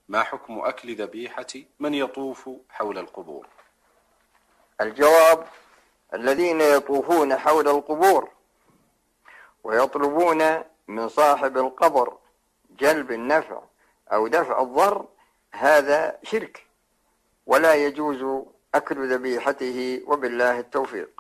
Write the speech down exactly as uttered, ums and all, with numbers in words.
ما حكم أكل ذبيحة من يطوف حول القبور؟ الجواب: الذين يطوفون حول القبور ويطلبون من صاحب القبر جلب النفع أو دفع الضر هذا شرك، ولا يجوز أكل ذبيحته، وبالله التوفيق.